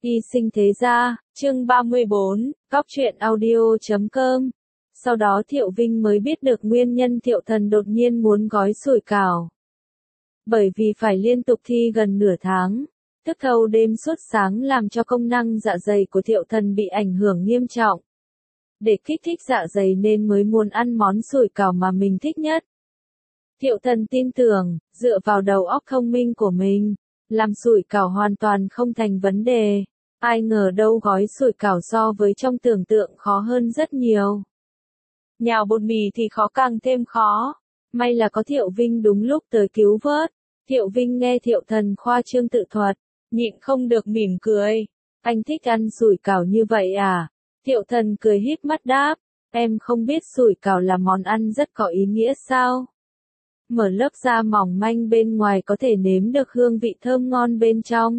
Y sinh thế gia, chương 34, cóc truyện audio.com. Sau đó Thiệu Vinh mới biết được nguyên nhân Thiệu Thần đột nhiên muốn gói sủi cảo. Bởi vì phải liên tục thi gần nửa tháng, thức thâu đêm suốt sáng làm cho công năng dạ dày của Thiệu Thần bị ảnh hưởng nghiêm trọng. Để kích thích dạ dày nên mới muốn ăn món sủi cảo mà mình thích nhất. Thiệu Thần tin tưởng, dựa vào đầu óc thông minh của mình, làm sủi cảo hoàn toàn không thành vấn đề. Ai ngờ đâu gói sủi cảo so với trong tưởng tượng khó hơn rất nhiều. Nhào bột mì thì khó càng thêm khó. May là có Thiệu Vinh đúng lúc tới cứu vớt. Thiệu Vinh nghe Thiệu Thần khoa trương tự thuật, nhịn không được mỉm cười. Anh thích ăn sủi cảo như vậy à? Thiệu Thần cười híp mắt đáp, em không biết sủi cảo là món ăn rất có ý nghĩa sao? Mở lớp da mỏng manh bên ngoài có thể nếm được hương vị thơm ngon bên trong.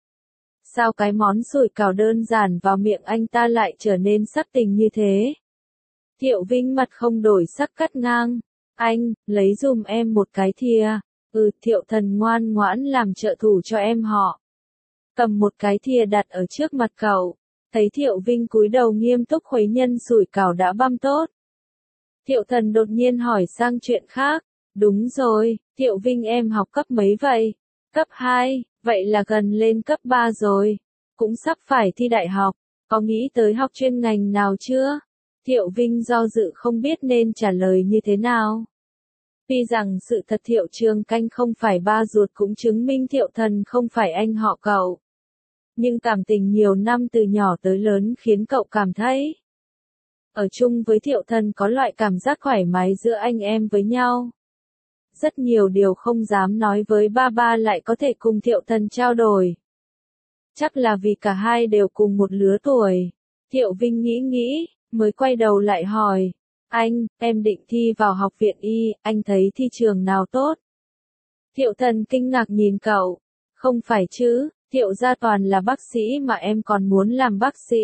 Sao cái món sủi cảo đơn giản vào miệng anh ta lại trở nên sắc tình như thế? Thiệu Vinh mặt không đổi sắc cắt ngang. Anh, lấy dùm em một cái thìa. Thiệu Thần ngoan ngoãn làm trợ thủ cho em họ. Cầm một cái thìa đặt ở trước mặt cậu. Thấy Thiệu Vinh cúi đầu nghiêm túc khuấy nhân sủi cảo đã băm tốt. Thiệu Thần đột nhiên hỏi sang chuyện khác. Đúng rồi, Thiệu Vinh em học cấp mấy vậy? Cấp 2, vậy là gần lên cấp 3 rồi. Cũng sắp phải thi đại học. Có nghĩ tới học chuyên ngành nào chưa? Thiệu Vinh do dự không biết nên trả lời như thế nào. Tuy rằng sự thật Thiệu Trường Canh không phải ba ruột cũng chứng minh Thiệu Thần không phải anh họ cậu. Nhưng cảm tình nhiều năm từ nhỏ tới lớn khiến cậu cảm thấy ở chung với Thiệu Thần có loại cảm giác thoải mái giữa anh em với nhau. Rất nhiều điều không dám nói với ba lại có thể cùng Thiệu Thần trao đổi. Chắc là vì cả hai đều cùng một lứa tuổi. Thiệu Vinh nghĩ, mới quay đầu lại hỏi. Anh, em định thi vào học viện y, anh thấy thi trường nào tốt? Thiệu Thần kinh ngạc nhìn cậu. Không phải chứ, Thiệu gia toàn là bác sĩ mà em còn muốn làm bác sĩ.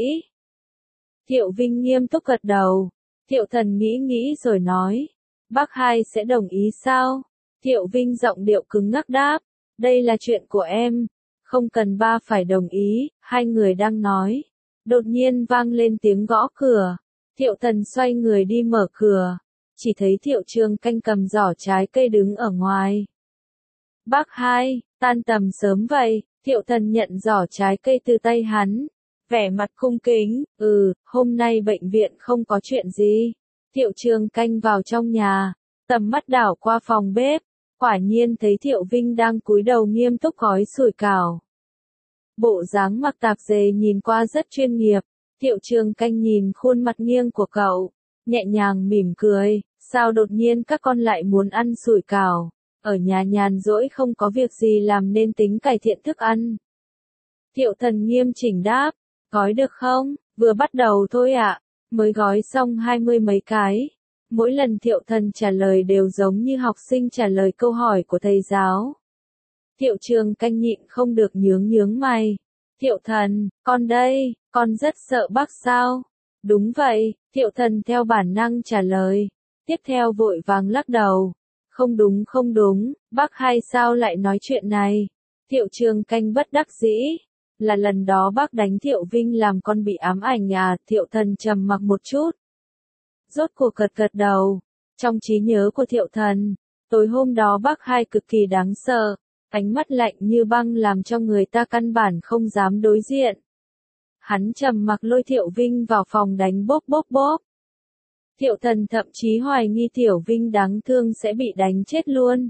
Thiệu Vinh nghiêm túc gật đầu. Thiệu Thần nghĩ rồi nói. Bác hai sẽ đồng ý sao? Thiệu Vinh giọng điệu cứng ngắc đáp. Đây là chuyện của em. Không cần ba phải đồng ý, hai người đang nói. Đột nhiên vang lên tiếng gõ cửa. Thiệu Thần xoay người đi mở cửa. Chỉ thấy Thiệu Trường Canh cầm giỏ trái cây đứng ở ngoài. Bác hai, tan tầm sớm vậy. Thiệu Thần nhận giỏ trái cây từ tay hắn. Vẻ mặt cung kính. Hôm nay bệnh viện không có chuyện gì. Thiệu Trường Canh vào trong nhà. Tầm mắt đảo qua phòng bếp. Quả nhiên thấy Thiệu Vinh đang cúi đầu nghiêm túc gói sủi cảo. Bộ dáng mặc tạp dề nhìn qua rất chuyên nghiệp. Thiệu Trường Canh nhìn khuôn mặt nghiêng của cậu, nhẹ nhàng mỉm cười, sao đột nhiên các con lại muốn ăn sủi cảo, ở nhà nhàn rỗi không có việc gì làm nên tính cải thiện thức ăn. Thiệu Thần nghiêm chỉnh đáp, gói được không, vừa bắt đầu thôi ạ, mới gói xong 20 mấy cái. Mỗi lần Thiệu Thần trả lời đều giống như học sinh trả lời câu hỏi của thầy giáo. Thiệu Trường Canh nhịn không được nhướng mày. Thiệu Thần, con đây, con rất sợ bác sao? Đúng vậy, Thiệu Thần theo bản năng trả lời. Tiếp theo vội vàng lắc đầu. Không đúng, bác hai sao lại nói chuyện này? Thiệu Trường Canh bất đắc dĩ. Là lần đó bác đánh Thiệu Vinh làm con bị ám ảnh à? Thiệu Thần trầm mặc một chút. Rốt cuộc gật đầu. Trong trí nhớ của Thiệu Thần, tối hôm đó bác hai cực kỳ đáng sợ. Ánh mắt lạnh như băng làm cho người ta căn bản không dám đối diện. Hắn trầm mặc lôi Thiệu Vinh vào phòng đánh bốp. Thiệu Thần thậm chí hoài nghi Thiệu Vinh đáng thương sẽ bị đánh chết luôn.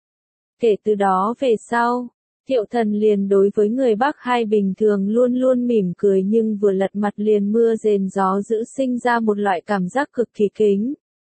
Kể từ đó về sau, Thiệu Thần liền đối với người bác hai bình thường luôn mỉm cười nhưng vừa lật mặt liền mưa rền gió dữ sinh ra một loại cảm giác cực kỳ kính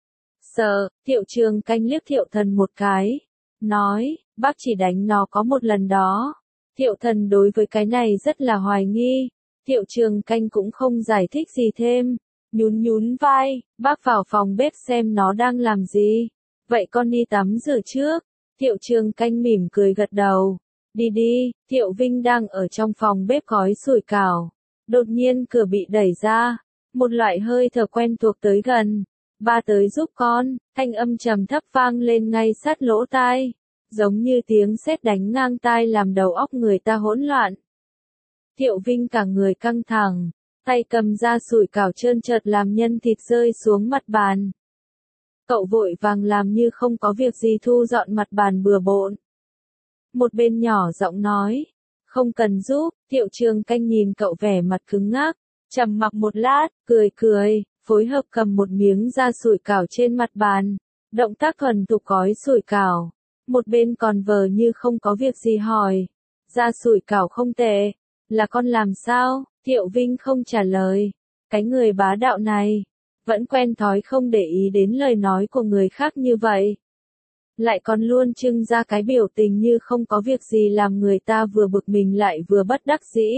sợ. Thiệu Trường Canh liếc Thiệu Thần một cái, nói, bác chỉ đánh nó có một lần đó. Thiệu Thần đối với cái này rất là hoài nghi. Thiệu Trường Canh cũng không giải thích gì thêm. Nhún vai, bác vào phòng bếp xem nó đang làm gì. Vậy con đi tắm rửa trước. Thiệu Trường Canh mỉm cười gật đầu. Đi, Thiệu Vinh đang ở trong phòng bếp gói sủi cảo. Đột nhiên cửa bị đẩy ra. Một loại hơi thở quen thuộc tới gần. Ba tới giúp con, thanh âm trầm thấp vang lên ngay sát lỗ tai. Giống như tiếng sét đánh ngang tai làm đầu óc người ta hỗn loạn. Thiệu Vinh cả người căng thẳng, tay cầm ra sủi cảo trơn trượt làm nhân thịt rơi xuống mặt bàn. Cậu vội vàng làm như không có việc gì thu dọn mặt bàn bừa bộn. Một bên nhỏ giọng nói, không cần giúp. Thiệu Trường Canh nhìn cậu vẻ mặt cứng ngắc, trầm mặc một lát, cười, phối hợp cầm một miếng da sủi cảo trên mặt bàn, động tác thuần thục gói sủi cảo. Một bên còn vờ như không có việc gì hỏi, da sủi cảo không tệ, là con làm sao? Thiệu Vinh không trả lời, cái người bá đạo này, vẫn quen thói không để ý đến lời nói của người khác như vậy. Lại còn luôn trưng ra cái biểu tình như không có việc gì làm người ta vừa bực mình lại vừa bất đắc dĩ.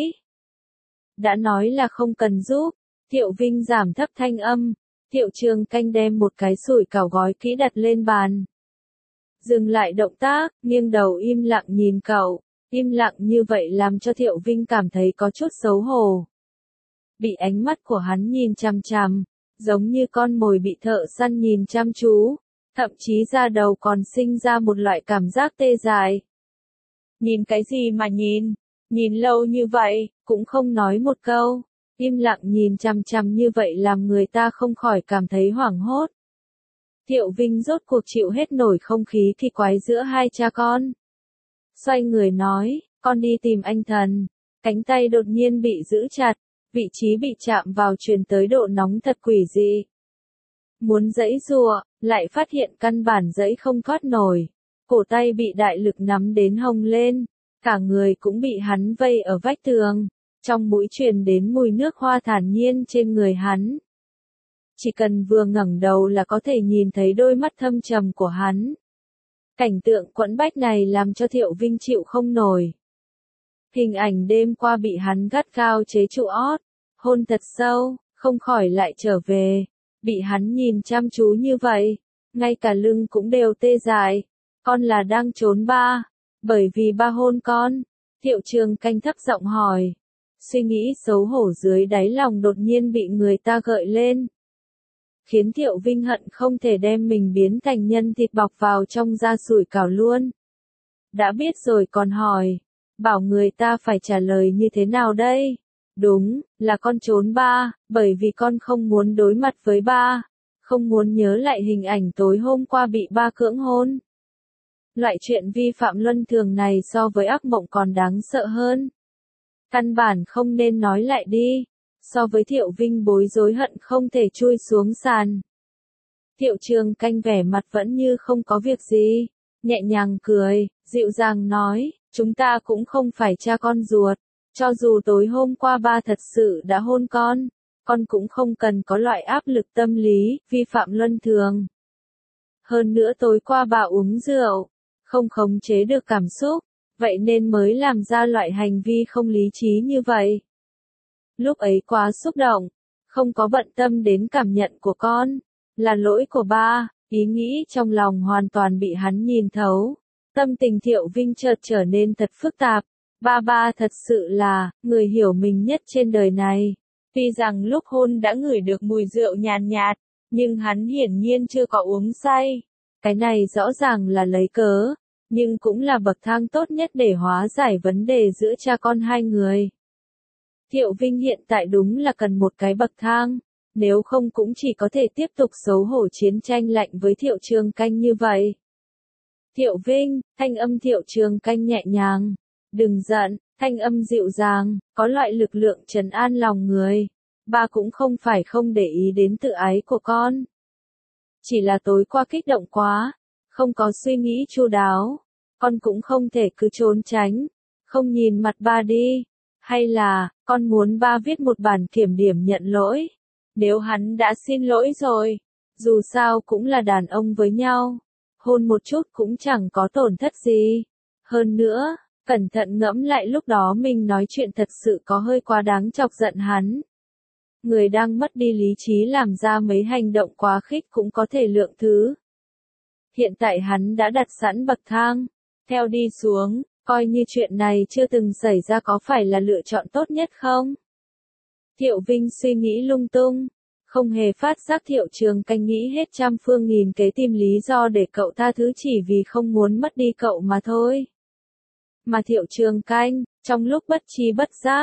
Đã nói là không cần giúp, Thiệu Vinh giảm thấp thanh âm. Thiệu Trường Canh đem một cái sủi cảo gói kỹ đặt lên bàn. Dừng lại động tác, nghiêng đầu im lặng nhìn cậu. Im lặng như vậy làm cho Thiệu Vinh cảm thấy có chút xấu hổ. Bị ánh mắt của hắn nhìn chằm chằm, giống như con mồi bị thợ săn nhìn chăm chú, thậm chí da đầu còn sinh ra một loại cảm giác tê dại. Nhìn cái gì mà nhìn lâu như vậy, cũng không nói một câu, im lặng nhìn chằm chằm như vậy làm người ta không khỏi cảm thấy hoảng hốt. Thiệu Vinh rốt cuộc chịu hết nổi không khí kỳ quái giữa hai cha con. Xoay người nói, con đi tìm anh thần. Cánh tay đột nhiên bị giữ chặt, vị trí bị chạm vào truyền tới độ nóng thật quỷ dị. Muốn giãy giụa, lại phát hiện căn bản giãy không thoát nổi. Cổ tay bị đại lực nắm đến hồng lên, cả người cũng bị hắn vây ở vách tường. Trong mũi truyền đến mùi nước hoa thản nhiên trên người hắn. Chỉ cần vừa ngẩng đầu là có thể nhìn thấy đôi mắt thâm trầm của hắn. Cảnh tượng quẫn bách này làm cho Thiệu Vinh chịu không nổi. Hình ảnh đêm qua bị hắn gắt gao chế trụ ót, hôn thật sâu, không khỏi lại trở về. Bị hắn nhìn chăm chú như vậy, ngay cả lưng cũng đều tê dại. Con là đang trốn ba, bởi vì ba hôn con. Thiệu Trường Canh thấp giọng hỏi. Suy nghĩ xấu hổ dưới đáy lòng đột nhiên bị người ta gợi lên. Khiến Thiệu Vinh hận không thể đem mình biến thành nhân thịt bọc vào trong da sủi cảo luôn. Đã biết rồi còn hỏi, bảo người ta phải trả lời như thế nào đây? Đúng, là con trốn ba, bởi vì con không muốn đối mặt với ba, không muốn nhớ lại hình ảnh tối hôm qua bị ba cưỡng hôn. Loại chuyện vi phạm luân thường này so với ác mộng còn đáng sợ hơn. Căn bản không nên nói lại đi. So với Thiệu Vinh bối rối hận không thể chui xuống sàn. Thiệu Trường Canh vẻ mặt vẫn như không có việc gì, nhẹ nhàng cười, dịu dàng nói, chúng ta cũng không phải cha con ruột, cho dù tối hôm qua ba thật sự đã hôn con cũng không cần có loại áp lực tâm lý, vi phạm luân thường. Hơn nữa tối qua bà uống rượu, không khống chế được cảm xúc, vậy nên mới làm ra loại hành vi không lý trí như vậy. Lúc ấy quá xúc động, không có bận tâm đến cảm nhận của con, là lỗi của ba, ý nghĩ trong lòng hoàn toàn bị hắn nhìn thấu. Tâm tình Thiệu Vinh chợt trở nên thật phức tạp, ba thật sự là, người hiểu mình nhất trên đời này. Tuy rằng lúc hôn đã ngửi được mùi rượu nhàn nhạt, nhưng hắn hiển nhiên chưa có uống say. Cái này rõ ràng là lấy cớ, nhưng cũng là bậc thang tốt nhất để hóa giải vấn đề giữa cha con hai người. Thiệu Vinh hiện tại đúng là cần một cái bậc thang, nếu không cũng chỉ có thể tiếp tục xấu hổ chiến tranh lạnh với Thiệu Trường Canh như vậy. Thiệu Vinh, thanh âm Thiệu Trường Canh nhẹ nhàng, đừng giận, thanh âm dịu dàng, có loại lực lượng trấn an lòng người. Ba cũng không phải không để ý đến tự ái của con. Chỉ là tối qua kích động quá, không có suy nghĩ chu đáo, con cũng không thể cứ trốn tránh, không nhìn mặt ba đi. Hay là, con muốn ba viết một bản kiểm điểm nhận lỗi. Nếu hắn đã xin lỗi rồi, dù sao cũng là đàn ông với nhau, hôn một chút cũng chẳng có tổn thất gì. Hơn nữa, cẩn thận ngẫm lại lúc đó mình nói chuyện thật sự có hơi quá đáng chọc giận hắn. Người đang mất đi lý trí làm ra mấy hành động quá khích cũng có thể lượng thứ. Hiện tại hắn đã đặt sẵn bậc thang, theo đi xuống. Coi như chuyện này chưa từng xảy ra có phải là lựa chọn tốt nhất không? Thiệu Vinh suy nghĩ lung tung, không hề phát giác Thiệu Trường Canh nghĩ hết trăm phương nghìn kế tìm lý do để cậu tha thứ chỉ vì không muốn mất đi cậu mà thôi. Mà Thiệu Trường Canh, trong lúc bất tri bất giác,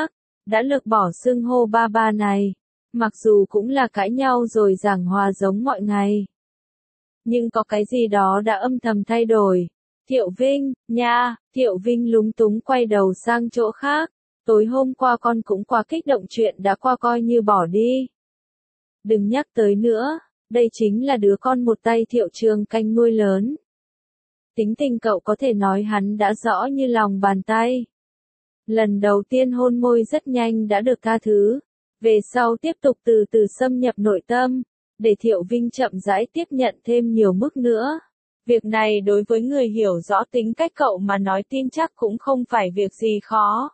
đã lược bỏ xưng hô ba ba này. Mặc dù cũng là cãi nhau rồi giảng hòa giống mọi ngày. Nhưng có cái gì đó đã âm thầm thay đổi. Thiệu Vinh, nha, Thiệu Vinh lúng túng quay đầu sang chỗ khác. Tối hôm qua con cũng quá kích động, chuyện đã qua coi như bỏ đi. Đừng nhắc tới nữa, đây chính là đứa con một tay Thiệu Trường Canh nuôi lớn. Tính tình cậu có thể nói hắn đã rõ như lòng bàn tay. Lần đầu tiên hôn môi rất nhanh đã được tha thứ. Về sau tiếp tục từ từ xâm nhập nội tâm, để Thiệu Vinh chậm rãi tiếp nhận thêm nhiều mức nữa. Việc này đối với người hiểu rõ tính cách cậu mà nói tin chắc cũng không phải việc gì khó.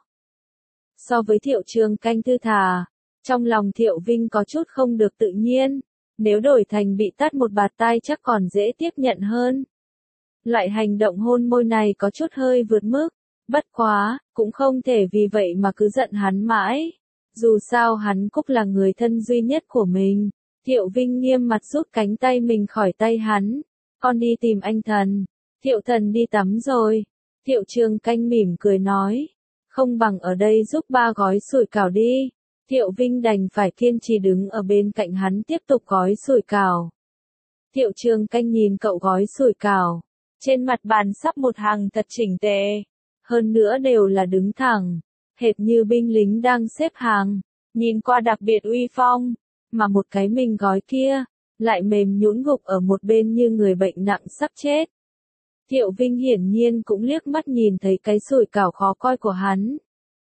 So với Thiệu Trường Canh thư thả, trong lòng Thiệu Vinh có chút không được tự nhiên. Nếu đổi thành bị tát một bạt tai chắc còn dễ tiếp nhận hơn. Loại hành động hôn môi này có chút hơi vượt mức. Bất quá, cũng không thể vì vậy mà cứ giận hắn mãi. Dù sao hắn cũng là người thân duy nhất của mình. Thiệu Vinh nghiêm mặt rút cánh tay mình khỏi tay hắn. Con đi tìm anh Thần. Thiệu Thần đi tắm rồi. Thiệu Trường Canh mỉm cười nói. Không bằng ở đây giúp ba gói sủi cảo đi. Thiệu Vinh đành phải kiên trì đứng ở bên cạnh hắn tiếp tục gói sủi cảo. Thiệu Trường Canh nhìn cậu gói sủi cảo. Trên mặt bàn sắp một hàng thật chỉnh tề. Hơn nữa đều là đứng thẳng. Hệt như binh lính đang xếp hàng. Nhìn qua đặc biệt uy phong. Mà một cái mình gói kia, lại mềm nhũn gục ở một bên như người bệnh nặng sắp chết. Thiệu Vinh hiển nhiên cũng liếc mắt nhìn thấy cái sủi cảo khó coi của hắn.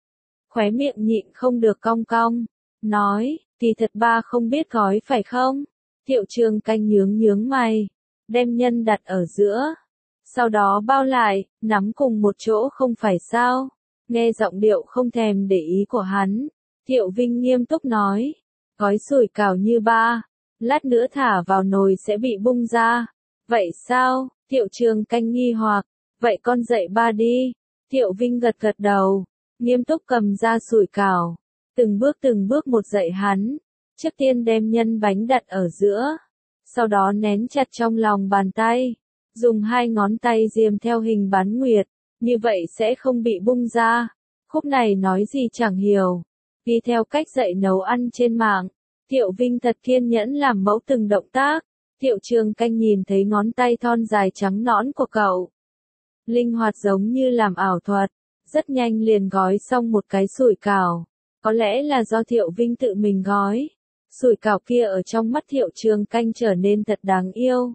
Khóe miệng nhịn không được cong cong. Nói, thì thật ba không biết gói phải không? Thiệu Trường Canh nhướng mày. Đem nhân đặt ở giữa. Sau đó bao lại, nắm cùng một chỗ không phải sao? Nghe giọng điệu không thèm để ý của hắn. Thiệu Vinh nghiêm túc nói. Gói sủi cảo như ba. Lát nữa thả vào nồi sẽ bị bung ra. Vậy sao? Thiệu Trường Canh nghi hoặc. Vậy con dạy ba đi. Thiệu Vinh gật đầu. Nghiêm túc cầm ra sủi cảo. Từng bước một dạy hắn. Trước tiên đem nhân bánh đặt ở giữa. Sau đó nén chặt trong lòng bàn tay. Dùng hai ngón tay diêm theo hình bán nguyệt. Như vậy sẽ không bị bung ra. Khúc này nói gì chẳng hiểu. Đi theo cách dạy nấu ăn trên mạng. Thiệu Vinh thật kiên nhẫn làm mẫu từng động tác. Thiệu Trường Canh nhìn thấy ngón tay thon dài trắng nõn của cậu. Linh hoạt giống như làm ảo thuật. Rất nhanh liền gói xong một cái sủi cảo. Có lẽ là do Thiệu Vinh tự mình gói. Sủi cảo kia ở trong mắt Thiệu Trường Canh trở nên thật đáng yêu.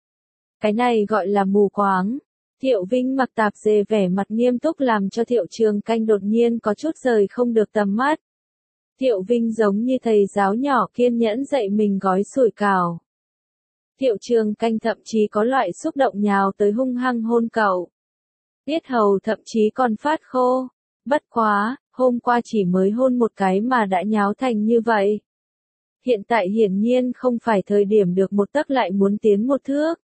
Cái này gọi là mù quáng. Thiệu Vinh mặc tạp dề vẻ mặt nghiêm túc làm cho Thiệu Trường Canh đột nhiên có chút rời không được tầm mắt. Thiệu Vinh giống như thầy giáo nhỏ kiên nhẫn dạy mình gói sủi cảo. Thiệu Trường Canh thậm chí có loại xúc động nhào tới hung hăng hôn cậu. Yết hầu thậm chí còn phát khô. Bất quá, hôm qua chỉ mới hôn một cái mà đã nháo thành như vậy. Hiện tại hiển nhiên không phải thời điểm được một tấc lại muốn tiến một thước.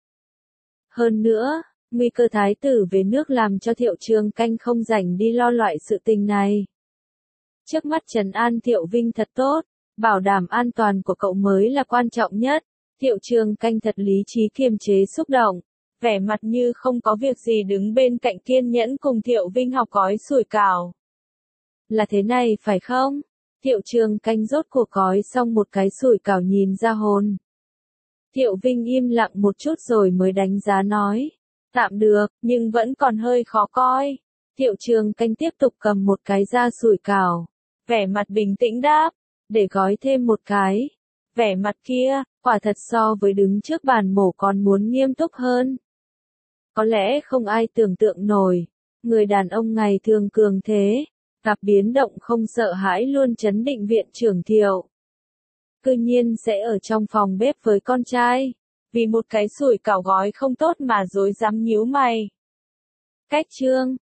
Hơn nữa, nguy cơ thái tử về nước làm cho Thiệu Trường Canh không rảnh đi lo loại sự tình này. Trước mắt trấn an Thiệu Vinh thật tốt, bảo đảm an toàn của cậu mới là quan trọng nhất. Thiệu Trường Canh thật lý trí kiềm chế xúc động, vẻ mặt như không có việc gì đứng bên cạnh kiên nhẫn cùng Thiệu Vinh học gói sủi cảo. Là thế này phải không? Thiệu Trường Canh rốt cuộc gói xong một cái sủi cảo nhìn ra hồn. Thiệu Vinh im lặng một chút rồi mới đánh giá nói. Tạm được, nhưng vẫn còn hơi khó coi. Thiệu Trường Canh tiếp tục cầm một cái ra sủi cảo. Vẻ mặt bình tĩnh đáp. Để gói thêm một cái. Vẻ mặt kia, quả thật so với đứng trước bàn mổ còn muốn nghiêm túc hơn. Có lẽ không ai tưởng tượng nổi. Người đàn ông ngày thường cường thế. Gặp biến động không sợ hãi luôn trấn định viện trưởng Thiệu. Cư nhiên sẽ ở trong phòng bếp với con trai. Vì một cái sủi cảo gói không tốt mà dối dám nhíu mày. Cách chương